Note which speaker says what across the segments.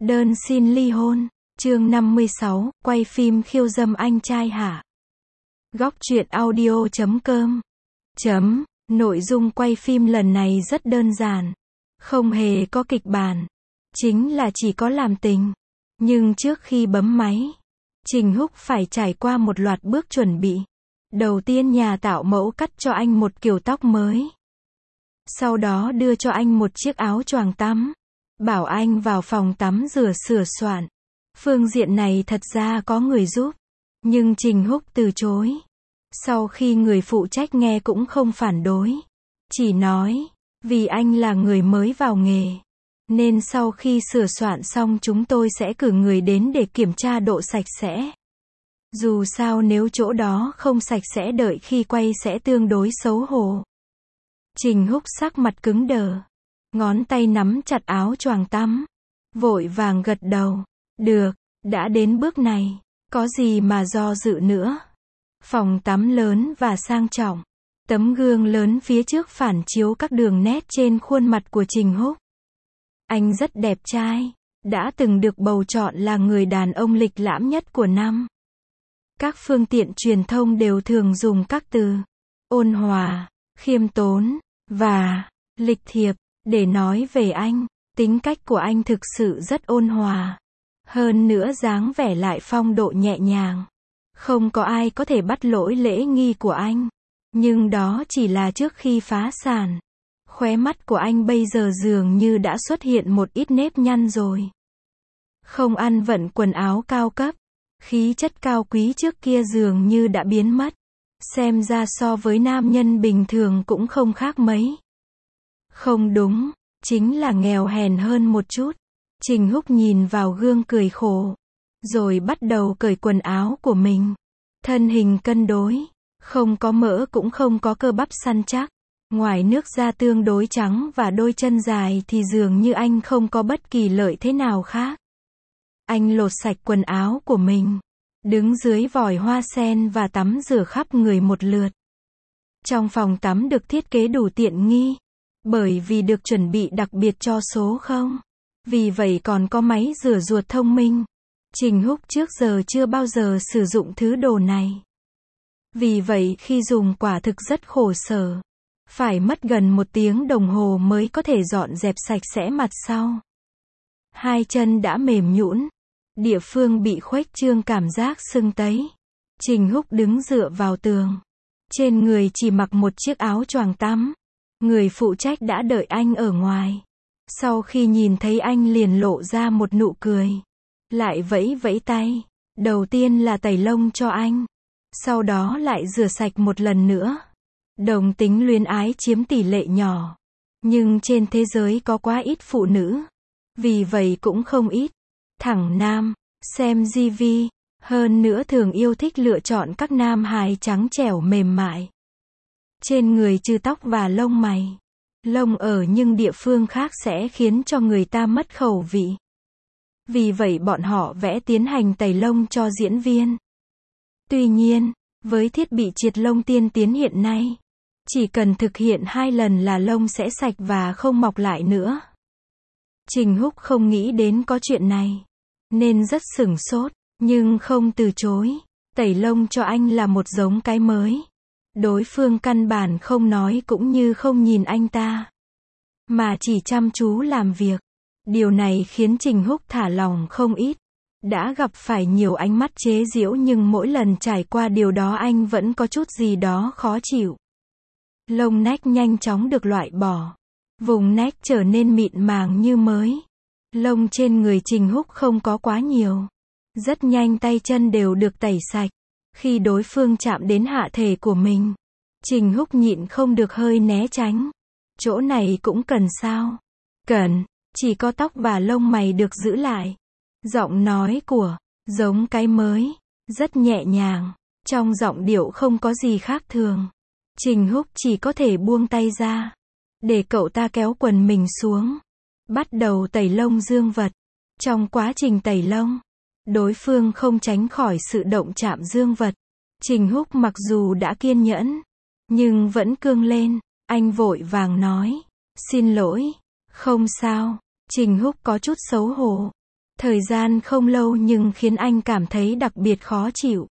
Speaker 1: Đơn xin ly hôn. Chương 56, quay phim khiêu dâm anh trai hả? Góc truyện audio.com. Nội dung quay phim lần này rất đơn giản. Không hề có kịch bản. Chính là chỉ có làm tình. Nhưng trước khi bấm máy, Trình Húc phải trải qua một loạt bước chuẩn bị. Đầu tiên nhà tạo mẫu cắt cho anh một kiểu tóc mới. Sau đó đưa cho anh một chiếc áo choàng tắm. Bảo anh vào phòng tắm rửa sửa soạn. Phương diện này thật ra có người giúp. Nhưng Trình Húc từ chối. Sau khi người phụ trách nghe cũng không phản đối. Chỉ nói, vì anh là người mới vào nghề. Nên sau khi sửa soạn xong chúng tôi sẽ cử người đến để kiểm tra độ sạch sẽ. Dù sao nếu chỗ đó không sạch sẽ đợi khi quay sẽ tương đối xấu hổ. Trình Húc sắc mặt cứng đờ. Ngón tay nắm chặt áo choàng tắm. Vội vàng gật đầu. Được, đã đến bước này. Có gì mà do dự nữa. Phòng tắm lớn và sang trọng. Tấm gương lớn phía trước phản chiếu các đường nét trên khuôn mặt của Trình Húc. Anh rất đẹp trai. Đã từng được bầu chọn là người đàn ông lịch lãm nhất của năm. Các phương tiện truyền thông đều thường dùng các từ ôn hòa, khiêm tốn và lịch thiệp để nói về anh. Tính cách của anh thực sự rất ôn hòa. Hơn nữa dáng vẻ lại phong độ nhẹ nhàng. Không có ai có thể bắt lỗi lễ nghi của anh. Nhưng đó chỉ là trước khi phá sản. Khóe mắt của anh bây giờ dường như đã xuất hiện một ít nếp nhăn rồi. Không ăn vận quần áo cao cấp. Khí chất cao quý trước kia dường như đã biến mất. Xem ra so với nam nhân bình thường cũng không khác mấy. Không đúng, chính là nghèo hèn hơn một chút. Trình Húc nhìn vào gương cười khổ. Rồi bắt đầu cởi quần áo của mình. Thân hình cân đối. Không có mỡ cũng không có cơ bắp săn chắc. Ngoài nước da tương đối trắng và đôi chân dài thì dường như anh không có bất kỳ lợi thế nào khác. Anh lột sạch quần áo của mình. Đứng dưới vòi hoa sen và tắm rửa khắp người một lượt. Trong phòng tắm được thiết kế đủ tiện nghi. Bởi vì được chuẩn bị đặc biệt cho số 0. Vì vậy còn có máy rửa ruột thông minh. Trình Húc trước giờ chưa bao giờ sử dụng thứ đồ này. Vì vậy khi dùng quả thực rất khổ sở. Phải mất gần 1 tiếng đồng hồ mới có thể dọn dẹp sạch sẽ mặt sau. Hai chân đã mềm nhũn. Địa phương bị khuếch trương cảm giác sưng tấy. Trình Húc đứng dựa vào tường. Trên người chỉ mặc một chiếc áo choàng tắm. Người phụ trách đã đợi anh ở ngoài. Sau khi nhìn thấy anh liền lộ ra một nụ cười. Lại vẫy vẫy tay. Đầu tiên là tẩy lông cho anh. Sau đó lại rửa sạch một lần nữa. Đồng tính luyến ái chiếm tỷ lệ nhỏ. Nhưng trên thế giới có quá ít phụ nữ. Vì vậy cũng không ít. Thẳng nam, xem GV. Hơn nữa thường yêu thích lựa chọn các nam hài trắng trẻo mềm mại. Trên người trừ tóc và lông mày. Lông ở nhưng địa phương khác sẽ khiến cho người ta mất khẩu vị. Vì vậy bọn họ vẽ tiến hành tẩy lông cho diễn viên. Tuy nhiên, với thiết bị triệt lông tiên tiến hiện nay, chỉ cần thực hiện 2 lần là lông sẽ sạch và không mọc lại nữa. Trình Húc không nghĩ đến có chuyện này, nên rất sửng sốt, nhưng không từ chối. Tẩy lông cho anh là một giống cái mới. Đối phương căn bản không nói cũng như không nhìn anh ta, mà chỉ chăm chú làm việc. Điều này khiến Trình Húc thả lỏng không ít. Đã gặp phải nhiều ánh mắt chế giễu nhưng mỗi lần trải qua điều đó anh vẫn có chút gì đó khó chịu. Lông nách nhanh chóng được loại bỏ. Vùng nách trở nên mịn màng như mới. Lông trên người Trình Húc không có quá nhiều. Rất nhanh tay chân đều được tẩy sạch. Khi đối phương chạm đến hạ thể của mình, Trình Húc nhịn không được hơi né tránh. Chỗ này cũng cần sao? Cần, chỉ có tóc và lông mày được giữ lại. Giọng nói của giống cái mới rất nhẹ nhàng. Trong giọng điệu không có gì khác thường. Trình Húc chỉ có thể buông tay ra. Để cậu ta kéo quần mình xuống. Bắt đầu tẩy lông dương vật. Trong quá trình tẩy lông, đối phương không tránh khỏi sự động chạm dương vật. Trình Húc mặc dù đã kiên nhẫn, nhưng vẫn cương lên. Anh vội vàng nói, xin lỗi, không sao. Trình Húc có chút xấu hổ. Thời gian không lâu nhưng khiến anh cảm thấy đặc biệt khó chịu.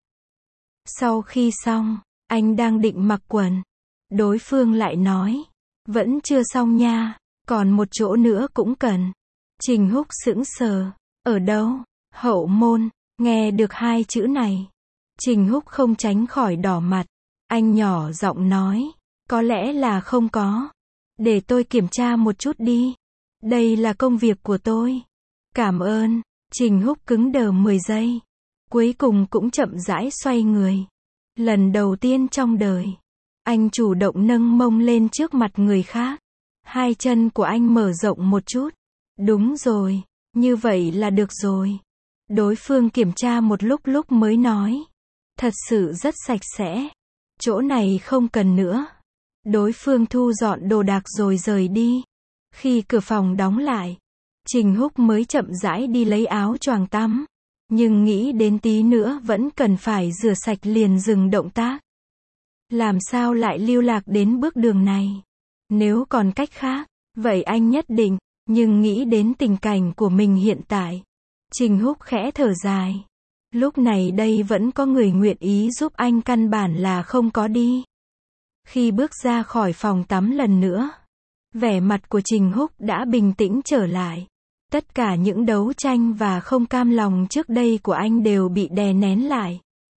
Speaker 1: Sau khi xong, anh đang định mặc quần. Đối phương lại nói, vẫn chưa xong nha, còn một chỗ nữa cũng cần. Trình Húc sững sờ, ở đâu? Hậu môn. Nghe được hai chữ này, Trình Húc không tránh khỏi đỏ mặt. Anh nhỏ giọng nói, có lẽ là không có. Để tôi kiểm tra một chút đi. Đây là công việc của tôi. Cảm ơn. Trình Húc cứng đờ 10 giây. Cuối cùng cũng chậm rãi xoay người. Lần đầu tiên trong đời, anh chủ động nâng mông lên trước mặt người khác. Hai chân của anh mở rộng một chút. Đúng rồi, như vậy là được rồi. Đối phương kiểm tra một lúc mới nói. Thật sự rất sạch sẽ. Chỗ này không cần nữa. Đối phương thu dọn đồ đạc rồi rời đi. Khi cửa phòng đóng lại, Trình Húc mới chậm rãi đi lấy áo choàng tắm. Nhưng nghĩ đến tí nữa vẫn cần phải rửa sạch liền dừng động tác. Làm sao lại lưu lạc đến bước đường này? Nếu còn cách khác, vậy anh nhất định, nhưng nghĩ đến tình cảnh của mình hiện tại. Trình Húc khẽ thở dài. Lúc này đây vẫn có người nguyện ý giúp anh căn bản là không có đi. Khi bước ra khỏi phòng tắm lần nữa, vẻ mặt của Trình Húc đã bình tĩnh trở lại. Tất cả những đấu tranh và không cam lòng trước đây của anh đều bị đè nén lại.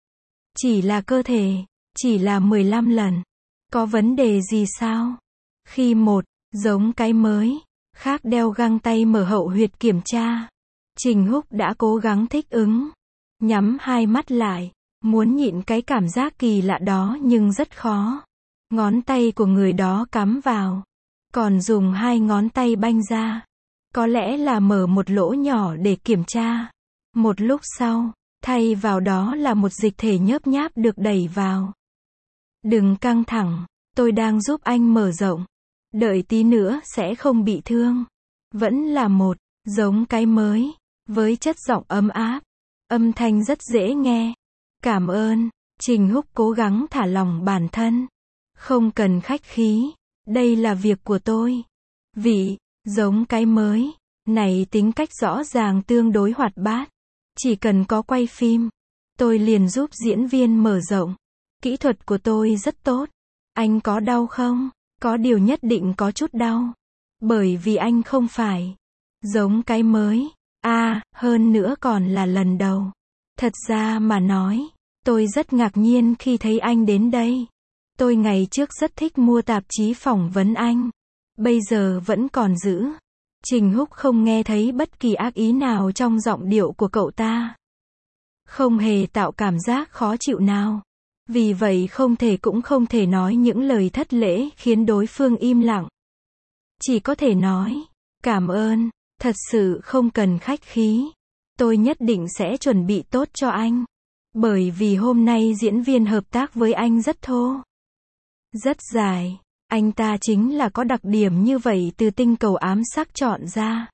Speaker 1: Chỉ là cơ thể, chỉ là 15 lần. Có vấn đề gì sao? Khi một, giống cái mới, khác đeo găng tay mở hậu huyệt kiểm tra. Trình Húc đã cố gắng thích ứng. Nhắm hai mắt lại, muốn nhịn cái cảm giác kỳ lạ đó nhưng rất khó. Ngón tay của người đó cắm vào. Còn dùng hai ngón tay banh ra. Có lẽ là mở một lỗ nhỏ để kiểm tra. Một lúc sau, thay vào đó là một dịch thể nhớp nháp được đẩy vào. Đừng căng thẳng, tôi đang giúp anh mở rộng. Đợi tí nữa sẽ không bị thương. Vẫn là một, giống cái mới, với chất giọng ấm áp. Âm thanh rất dễ nghe. Cảm ơn. Trình Húc cố gắng thả lỏng bản thân. Không cần khách khí. Đây là việc của tôi. Vị, giống cái mới, này tính cách rõ ràng tương đối hoạt bát. Chỉ cần có quay phim, tôi liền giúp diễn viên mở rộng. Kỹ thuật của tôi rất tốt. Anh có đau không? Có điều nhất định có chút đau. Bởi vì anh không phải giống cái mới. Hơn nữa còn là lần đầu. Thật ra mà nói, tôi rất ngạc nhiên khi thấy anh đến đây. Tôi ngày trước rất thích mua tạp chí phỏng vấn anh. Bây giờ vẫn còn giữ. Trình Húc không nghe thấy bất kỳ ác ý nào trong giọng điệu của cậu ta. Không hề tạo cảm giác khó chịu nào. Vì vậy không thể cũng không thể nói những lời thất lễ khiến đối phương im lặng. Chỉ có thể nói, cảm ơn, thật sự không cần khách khí. Tôi nhất định sẽ chuẩn bị tốt cho anh. Bởi vì hôm nay diễn viên hợp tác với anh rất thô. Rất dài. Anh ta chính là có đặc điểm như vậy từ tinh cầu ám sắc chọn ra.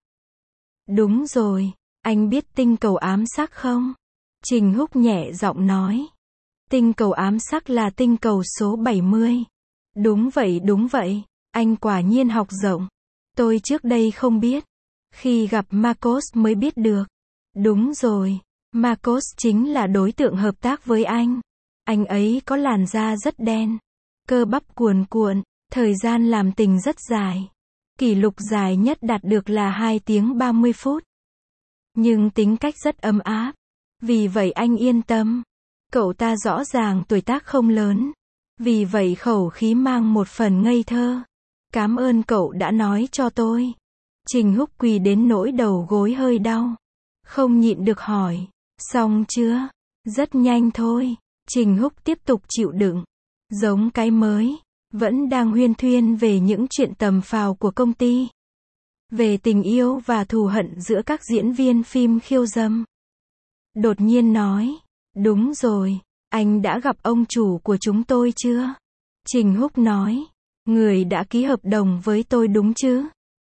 Speaker 1: Đúng rồi, anh biết tinh cầu ám sắc không? Trình Húc nhẹ giọng nói. Tinh cầu ám sắc là tinh cầu số 70. Đúng vậy, anh quả nhiên học rộng. Tôi trước đây không biết. Khi gặp Marcos mới biết được. Đúng rồi, Marcos chính là đối tượng hợp tác với anh. Anh ấy có làn da rất đen, cơ bắp cuồn cuộn, thời gian làm tình rất dài. Kỷ lục dài nhất đạt được là 2 tiếng 30 phút. Nhưng tính cách rất ấm áp. Vì vậy anh yên tâm. Cậu ta rõ ràng tuổi tác không lớn. Vì vậy khẩu khí mang một phần ngây thơ. Cảm ơn cậu đã nói cho tôi. Trình Húc quỳ đến nỗi đầu gối hơi đau. Không nhịn được hỏi. Xong chưa? Rất nhanh thôi. Trình Húc tiếp tục chịu đựng. Giống cái mới. Vẫn đang huyên thuyên về những chuyện tầm phào của công ty. Về tình yêu và thù hận giữa các diễn viên phim khiêu dâm. Đột nhiên nói. Đúng rồi. Anh đã gặp ông chủ của chúng tôi chưa? Trình Húc nói. Người đã ký hợp đồng với tôi đúng chứ?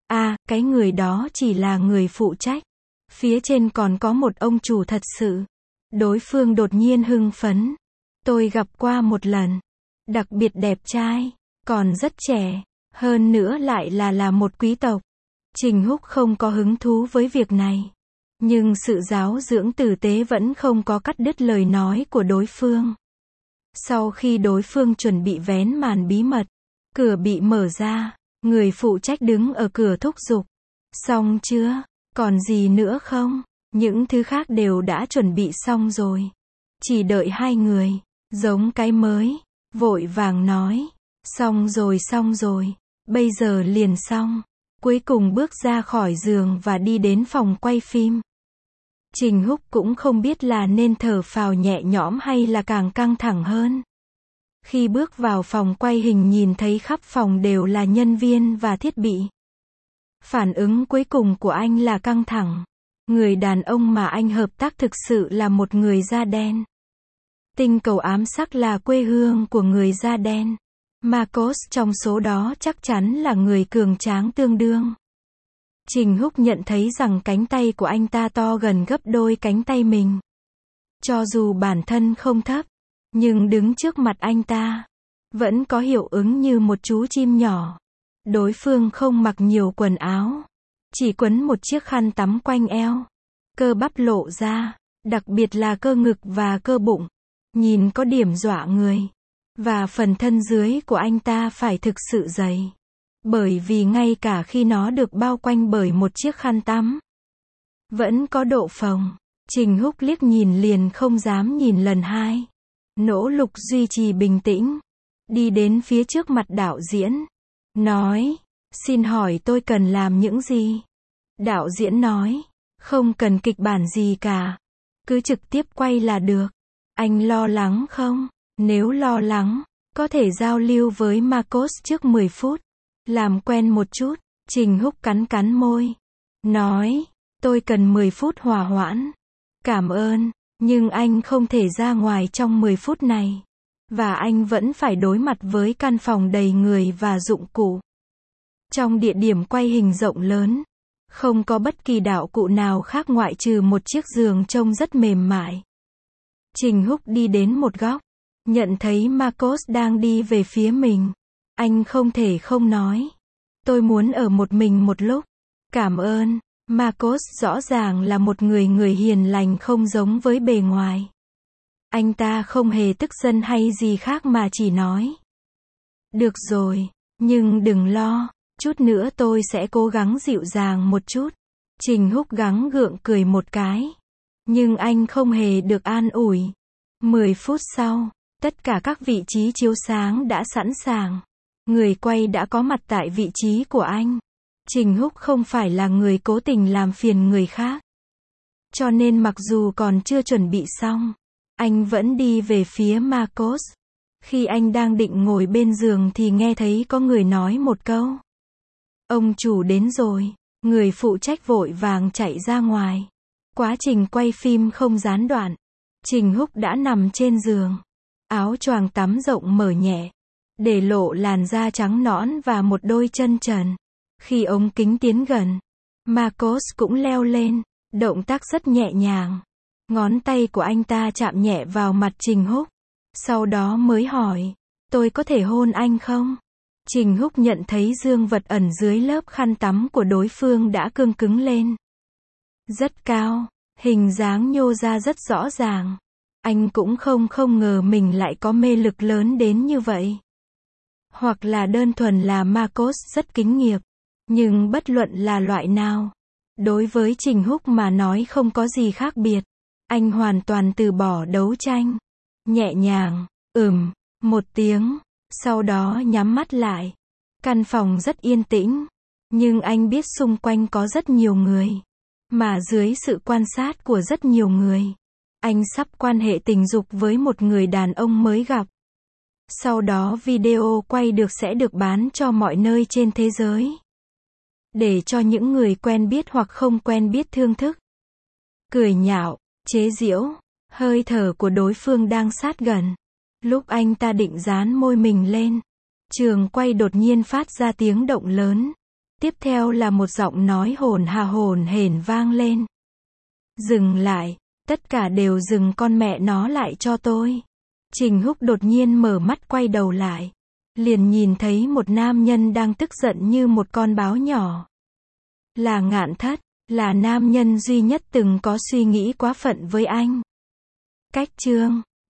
Speaker 1: Cái người đó chỉ là người phụ trách. Phía trên còn có một ông chủ thật sự. Đối phương đột nhiên hưng phấn. Tôi gặp qua một lần. Đặc biệt đẹp trai. Còn rất trẻ. Hơn nữa lại là một quý tộc. Trình Húc không có hứng thú với việc này. Nhưng sự giáo dưỡng tử tế vẫn không có cắt đứt lời nói của đối phương. Sau khi đối phương chuẩn bị vén màn bí mật, cửa bị mở ra, người phụ trách đứng ở cửa thúc giục. Xong chưa? Còn gì nữa không? Những thứ khác đều đã chuẩn bị xong rồi. Chỉ đợi hai người, giống cái mới, vội vàng nói. Xong rồi, bây giờ liền xong. Cuối cùng bước ra khỏi giường và đi đến phòng quay phim. Trình Húc cũng không biết là nên thở phào nhẹ nhõm hay là càng căng thẳng hơn. Khi bước vào phòng quay hình nhìn thấy khắp phòng đều là nhân viên và thiết bị. Phản ứng cuối cùng của anh là căng thẳng. Người đàn ông mà anh hợp tác thực sự là một người da đen. Tinh cầu ám sắc là quê hương của người da đen. Marcos trong số đó chắc chắn là người cường tráng tương đương. Trình Húc nhận thấy rằng cánh tay của anh ta to gần gấp đôi cánh tay mình. Cho dù bản thân không thấp, nhưng đứng trước mặt anh ta, vẫn có hiệu ứng như một chú chim nhỏ. Đối phương không mặc nhiều quần áo, chỉ quấn một chiếc khăn tắm quanh eo. Cơ bắp lộ ra, đặc biệt là cơ ngực và cơ bụng, nhìn có điểm dọa người. Và phần thân dưới của anh ta phải thực sự dày. Bởi vì ngay cả khi nó được bao quanh bởi một chiếc khăn tắm, vẫn có độ phồng. Trình Húc liếc nhìn liền không dám nhìn lần hai. Nỗ lực duy trì bình tĩnh. Đi đến phía trước mặt đạo diễn. Nói, xin hỏi tôi cần làm những gì? Đạo diễn nói, không cần kịch bản gì cả. Cứ trực tiếp quay là được. Anh lo lắng không? Nếu lo lắng, có thể giao lưu với Marcos trước 10 phút. Làm quen một chút. Trình Húc cắn môi. Nói, tôi cần 10 phút hòa hoãn. Cảm ơn, nhưng anh không thể ra ngoài trong 10 phút này. Và anh vẫn phải đối mặt với căn phòng đầy người và dụng cụ. Trong địa điểm quay hình rộng lớn, không có bất kỳ đạo cụ nào khác ngoại trừ một chiếc giường trông rất mềm mại. Trình Húc đi đến một góc, nhận thấy Marcos đang đi về phía mình. Anh không thể không nói. Tôi muốn ở một mình một lúc. Cảm ơn. Marcos rõ ràng là một người hiền lành không giống với bề ngoài. Anh ta không hề tức giận hay gì khác mà chỉ nói. Được rồi, nhưng đừng lo, chút nữa tôi sẽ cố gắng dịu dàng một chút. Trình Húc gắng gượng cười một cái. Nhưng anh không hề được an ủi. 10 phút sau, tất cả các vị trí chiếu sáng đã sẵn sàng. Người quay đã có mặt tại vị trí của anh. Trình Húc không phải là người cố tình làm phiền người khác. Cho nên mặc dù còn chưa chuẩn bị xong, anh vẫn đi về phía Marcos. Khi anh đang định ngồi bên giường thì nghe thấy có người nói một câu. Ông chủ đến rồi. Người phụ trách vội vàng chạy ra ngoài. Quá trình quay phim không gián đoạn. Trình Húc đã nằm trên giường. Áo choàng tắm rộng mở nhẹ, để lộ làn da trắng nõn và một đôi chân trần. Khi ống kính tiến gần, Marcos cũng leo lên, động tác rất nhẹ nhàng. Ngón tay của anh ta chạm nhẹ vào mặt Trình Húc. Sau đó mới hỏi, tôi có thể hôn anh không? Trình Húc nhận thấy dương vật ẩn dưới lớp khăn tắm của đối phương đã cương cứng lên. Rất cao, hình dáng nhô ra rất rõ ràng. Anh cũng không ngờ mình lại có mê lực lớn đến như vậy. Hoặc là đơn thuần là Marcos rất kính nghiệp. Nhưng bất luận là loại nào, đối với Trình Húc mà nói không có gì khác biệt. Anh hoàn toàn từ bỏ đấu tranh. Nhẹ nhàng, một tiếng, sau đó nhắm mắt lại. Căn phòng rất yên tĩnh, nhưng anh biết xung quanh có rất nhiều người. Mà dưới sự quan sát của rất nhiều người, anh sắp quan hệ tình dục với một người đàn ông mới gặp. Sau đó video quay được sẽ được bán cho mọi nơi trên thế giới. Để cho những người quen biết hoặc không quen biết thưởng thức. Cười nhạo, chế giễu, hơi thở của đối phương đang sát gần. Lúc anh ta định dán môi mình lên, trường quay đột nhiên phát ra tiếng động lớn. Tiếp theo là một giọng nói hồn hển vang lên. Dừng lại, tất cả đều dừng con mẹ nó lại cho tôi. Trình Húc đột nhiên mở mắt quay đầu lại. Liền nhìn thấy một nam nhân đang tức giận như một con báo nhỏ. Là Ngạn Thất. là nam nhân duy nhất từng có suy nghĩ quá phận với anh. Cách chương